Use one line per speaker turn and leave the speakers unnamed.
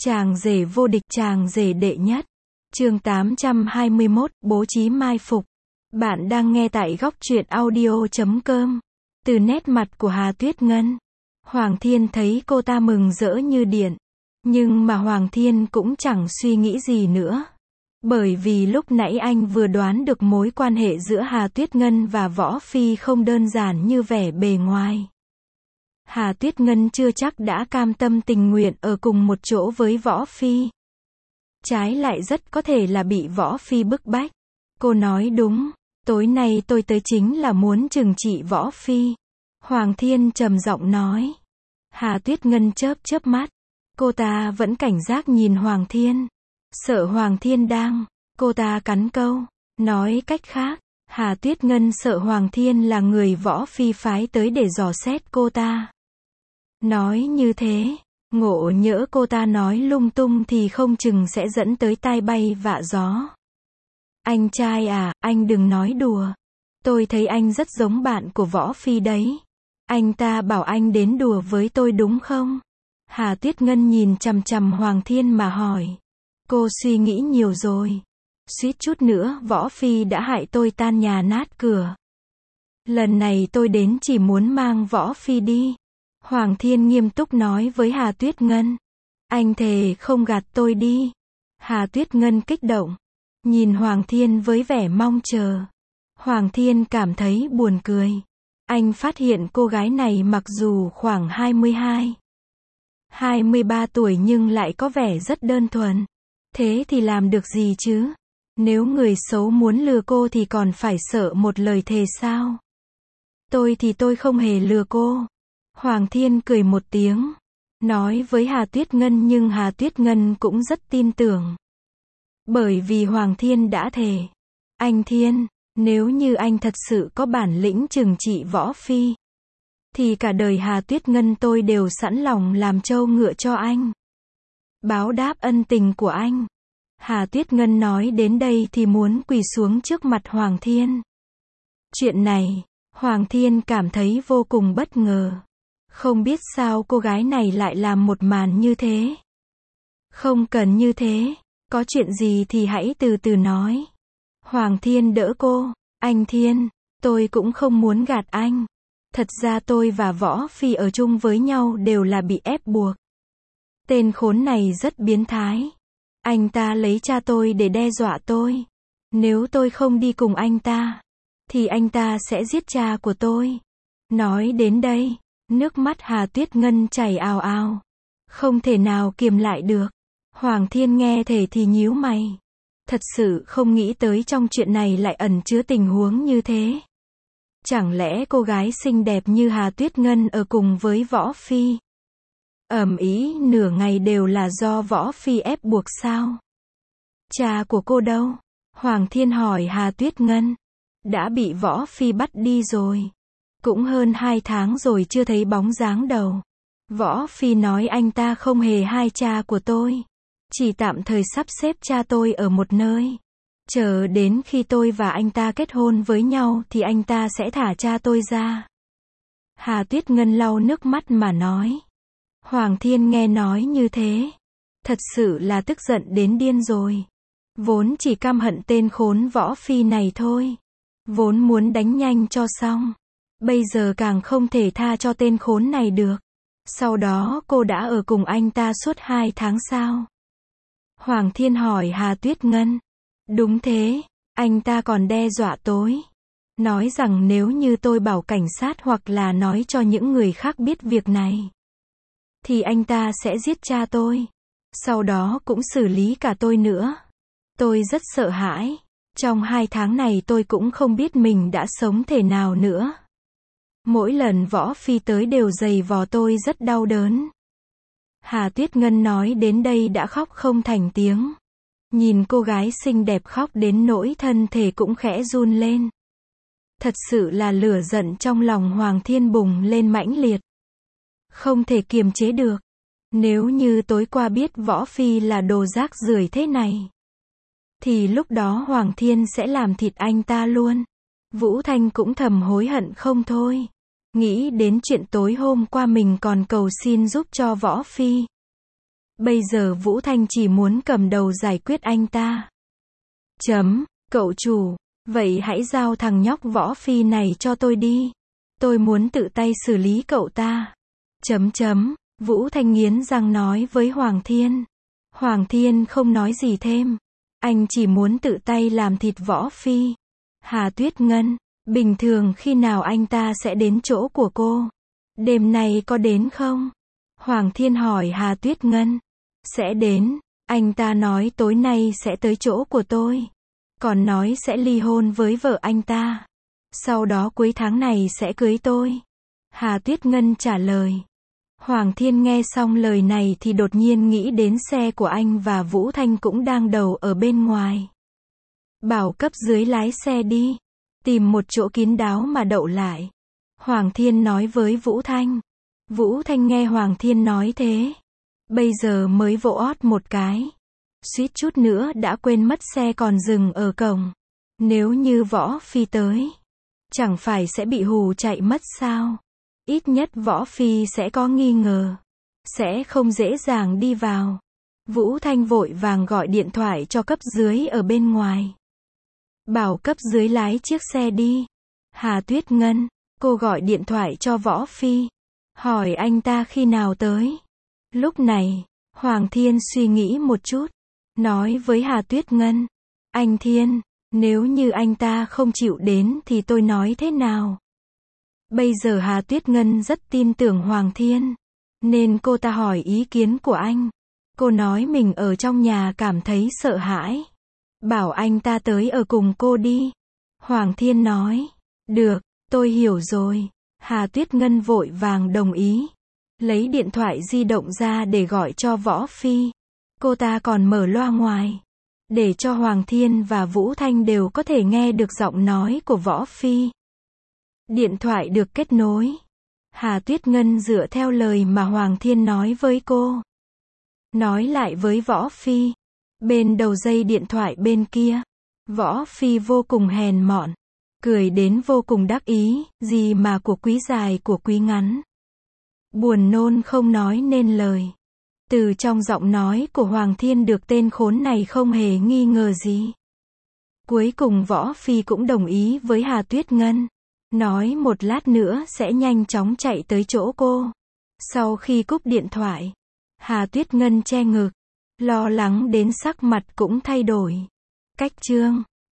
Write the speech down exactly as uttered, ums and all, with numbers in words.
Chàng rể vô địch, chàng rể đệ nhất. Chương tám trăm hai mươi mốt, bố trí mai phục. Bạn đang nghe tại góc truyện audio chấm com. Từ nét mặt của Hà Tuyết Ngân, Hoàng Thiên thấy cô ta mừng rỡ như điện. Nhưng mà Hoàng Thiên cũng chẳng suy nghĩ gì nữa. Bởi vì lúc nãy anh vừa đoán được mối quan hệ giữa Hà Tuyết Ngân và Võ Phi không đơn giản như vẻ bề ngoài. Hà Tuyết Ngân chưa chắc đã cam tâm tình nguyện ở cùng một chỗ với Võ Phi. Trái lại rất có thể là bị Võ Phi bức bách. Cô nói đúng, tối nay tôi tới chính là muốn trừng trị Võ Phi. Hoàng Thiên trầm giọng nói. Hà Tuyết Ngân chớp chớp mắt. Cô ta vẫn cảnh giác nhìn Hoàng Thiên. Sợ Hoàng Thiên đang, cô ta cắn câu. Nói cách khác, Hà Tuyết Ngân sợ Hoàng Thiên là người Võ Phi phái tới để dò xét cô ta. Nói như thế, ngộ nhỡ cô ta nói lung tung thì không chừng sẽ dẫn tới tai bay vạ gió. Anh trai à, anh đừng nói đùa. Tôi thấy anh rất giống bạn của Võ Phi đấy. Anh ta bảo anh đến đùa với tôi đúng không? Hà Tuyết Ngân nhìn chằm chằm Hoàng Thiên mà hỏi. Cô suy nghĩ nhiều rồi. Suýt chút nữa Võ Phi đã hại tôi tan nhà nát cửa. Lần này tôi đến chỉ muốn mang Võ Phi đi. Hoàng Thiên nghiêm túc nói với Hà Tuyết Ngân. Anh thề không gạt tôi đi. Hà Tuyết Ngân kích động. Nhìn Hoàng Thiên với vẻ mong chờ. Hoàng Thiên cảm thấy buồn cười. Anh phát hiện cô gái này mặc dù khoảng hai mươi hai, hai mươi ba tuổi nhưng lại có vẻ rất đơn thuần. Thế thì làm được gì chứ? Nếu người xấu muốn lừa cô thì còn phải sợ một lời thề sao? Tôi thì tôi không hề lừa cô. Hoàng Thiên cười một tiếng. Nói với Hà Tuyết Ngân nhưng Hà Tuyết Ngân cũng rất tin tưởng. Bởi vì Hoàng Thiên đã thề. Anh Thiên, nếu như anh thật sự có bản lĩnh trừng trị Võ Phi, thì cả đời Hà Tuyết Ngân tôi đều sẵn lòng làm trâu ngựa cho anh. Báo đáp ân tình của anh. Hà Tuyết Ngân nói đến đây thì muốn quỳ xuống trước mặt Hoàng Thiên. Chuyện này, Hoàng Thiên cảm thấy vô cùng bất ngờ. Không biết sao cô gái này lại làm một màn như thế. Không cần như thế, có chuyện gì thì hãy từ từ nói. Hoàng Thiên đỡ cô. Anh Thiên, tôi cũng không muốn gạt anh. Thật ra tôi và Võ Phi ở chung với nhau đều là bị ép buộc. Tên khốn này rất biến thái. Anh ta lấy cha tôi để đe dọa tôi. Nếu tôi không đi cùng anh ta, thì anh ta sẽ giết cha của tôi. Nói đến đây, nước mắt Hà Tuyết Ngân chảy ào ào. Không thể nào kiềm lại được. Hoàng Thiên nghe thể thì nhíu mày. Thật sự không nghĩ tới trong chuyện này lại ẩn chứa tình huống như thế. Chẳng lẽ cô gái xinh đẹp như Hà Tuyết Ngân ở cùng với Võ Phi? Ầm ĩ nửa ngày đều là do Võ Phi ép buộc sao? Cha của cô đâu? Hoàng Thiên hỏi Hà Tuyết Ngân. Đã bị Võ Phi bắt đi rồi. Cũng hơn hai tháng rồi chưa thấy bóng dáng đâu. Võ Phi nói anh ta không hề hai cha của tôi. Chỉ tạm thời sắp xếp cha tôi ở một nơi. Chờ đến khi tôi và anh ta kết hôn với nhau thì anh ta sẽ thả cha tôi ra. Hà Tuyết Ngân lau nước mắt mà nói. Hoàng Thiên nghe nói như thế. Thật sự là tức giận đến điên rồi. Vốn chỉ căm hận tên khốn Võ Phi này thôi. Vốn muốn đánh nhanh cho xong. Bây giờ càng không thể tha cho tên khốn này được. Sau đó cô đã ở cùng anh ta suốt hai tháng sao? Hoàng Thiên hỏi Hà Tuyết Ngân. Đúng thế, anh ta còn đe dọa tôi. Nói rằng nếu như tôi bảo cảnh sát hoặc là nói cho những người khác biết việc này, thì anh ta sẽ giết cha tôi. Sau đó cũng xử lý cả tôi nữa. Tôi rất sợ hãi. Trong hai tháng này tôi cũng không biết mình đã sống thế nào nữa. Mỗi lần Võ Phi tới đều giày vò tôi rất đau đớn. Hà Tuyết Ngân nói đến đây đã khóc không thành tiếng. Nhìn cô gái xinh đẹp khóc đến nỗi thân thể cũng khẽ run lên. Thật sự là lửa giận trong lòng Hoàng Thiên bùng lên mãnh liệt. Không thể kiềm chế được. Nếu như tối qua biết Võ Phi là đồ rác rưởi thế này, thì lúc đó Hoàng Thiên sẽ làm thịt anh ta luôn. Vũ Thanh cũng thầm hối hận không thôi. Nghĩ đến chuyện tối hôm qua mình còn cầu xin giúp cho Võ Phi. Bây giờ Vũ Thanh chỉ muốn cầm đầu giải quyết anh ta. Chấm, cậu chủ, vậy hãy giao thằng nhóc Võ Phi này cho tôi đi. Tôi muốn tự tay xử lý cậu ta. Chấm chấm, Vũ Thanh nghiến răng nói với Hoàng Thiên. Hoàng Thiên không nói gì thêm. Anh chỉ muốn tự tay làm thịt Võ Phi. Hà Tuyết Ngân, bình thường khi nào anh ta sẽ đến chỗ của cô? Đêm nay có đến không? Hoàng Thiên hỏi Hà Tuyết Ngân. Sẽ đến, anh ta nói tối nay sẽ tới chỗ của tôi. Còn nói sẽ ly hôn với vợ anh ta. Sau đó cuối tháng này sẽ cưới tôi. Hà Tuyết Ngân trả lời. Hoàng Thiên nghe xong lời này thì đột nhiên nghĩ đến xe của anh và Vũ Thanh cũng đang đậu ở bên ngoài. Bảo cấp dưới lái xe đi. Tìm một chỗ kín đáo mà đậu lại. Hoàng Thiên nói với Vũ Thanh. Vũ Thanh nghe Hoàng Thiên nói thế. Bây giờ mới vỗ ót một cái. Suýt chút nữa đã quên mất xe còn dừng ở cổng. Nếu như Võ Phi tới, chẳng phải sẽ bị hù chạy mất sao? Ít nhất Võ Phi sẽ có nghi ngờ. Sẽ không dễ dàng đi vào. Vũ Thanh vội vàng gọi điện thoại cho cấp dưới ở bên ngoài. Bảo cấp dưới lái chiếc xe đi. Hà Tuyết Ngân, cô gọi điện thoại cho Võ Phi. Hỏi anh ta khi nào tới. Lúc này, Hoàng Thiên suy nghĩ một chút. Nói với Hà Tuyết Ngân. Anh Thiên, nếu như anh ta không chịu đến thì tôi nói thế nào? Bây giờ Hà Tuyết Ngân rất tin tưởng Hoàng Thiên. Nên cô ta hỏi ý kiến của anh. Cô nói mình ở trong nhà cảm thấy sợ hãi. Bảo anh ta tới ở cùng cô đi. Hoàng Thiên nói. Được, tôi hiểu rồi. Hà Tuyết Ngân vội vàng đồng ý. Lấy điện thoại di động ra để gọi cho Võ Phi. Cô ta còn mở loa ngoài. Để cho Hoàng Thiên và Vũ Thanh đều có thể nghe được giọng nói của Võ Phi. Điện thoại được kết nối. Hà Tuyết Ngân dựa theo lời mà Hoàng Thiên nói với cô. Nói lại với Võ Phi. Bên đầu dây điện thoại bên kia. Võ Phi vô cùng hèn mọn. Cười đến vô cùng đắc ý. Gì mà của quý dài của quý ngắn. Buồn nôn không nói nên lời. Từ trong giọng nói của Hoàng Thiên được tên khốn này không hề nghi ngờ gì. Cuối cùng Võ Phi cũng đồng ý với Hà Tuyết Ngân. Nói một lát nữa sẽ nhanh chóng chạy tới chỗ cô. Sau khi cúp điện thoại, Hà Tuyết Ngân che ngực. Lo lắng đến sắc mặt cũng thay đổi. Cách chương